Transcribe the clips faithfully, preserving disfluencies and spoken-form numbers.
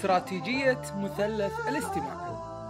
استراتيجية مثلث الاستماع.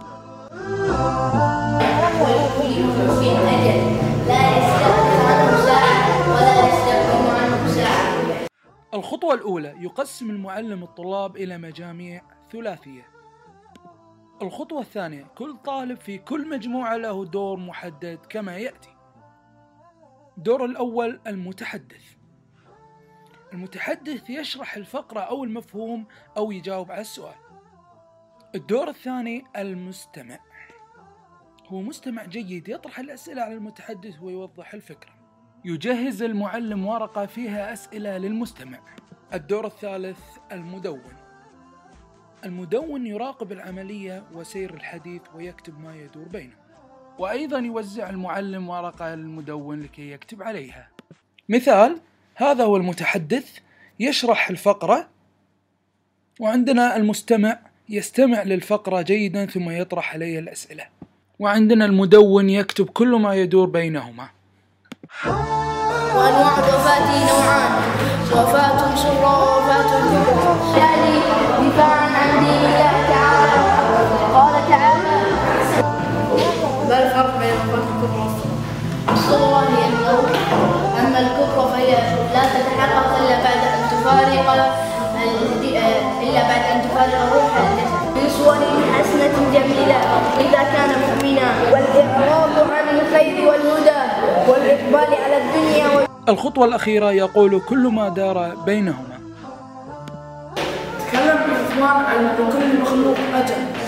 الخطوة الأولى: يقسم المعلم الطلاب إلى مجاميع ثلاثية. الخطوة الثانية: كل طالب في كل مجموعة له دور محدد كما يأتي. الدور الأول: المتحدث. المتحدث يشرح الفقرة أو المفهوم أو يجاوب على السؤال. الدور الثاني: المستمع. هو مستمع جيد يطرح الأسئلة على المتحدث ويوضح الفكرة. يجهز المعلم ورقة فيها أسئلة للمستمع. الدور الثالث: المدون. المدون يراقب العملية وسير الحديث ويكتب ما يدور بينهم. وأيضا يوزع المعلم ورقة للمدون لكي يكتب عليها. مثال: هذا هو المتحدث يشرح الفقرة، وعندنا المستمع يستمع للفقرة جيدا ثم يطرح عليها الأسئلة، وعندنا المدون يكتب كل ما يدور بينهما. وأنواع الوفاة نوعان: وفاة صغرى ووفاة كبرى. يعني دفاعا عن دين الله تعالى. قال تعالى: ما الفرق بين الوفاة الكبرى والصغرى؟ الصغرى هي الموت، أما الكبرى فهي لا تتحقق إلا بعد أن تفارق إلا بعد أن تفارق الروح الجسد. من صور حسنة جميلة إذا كان مؤمنا، والإعراض عن الخير والهدى، والإقبال على الدنيا وال... الخطوة الأخيرة: يقول كل ما دار بينهما. تكلم عثمان عن كل مخلوق أجل.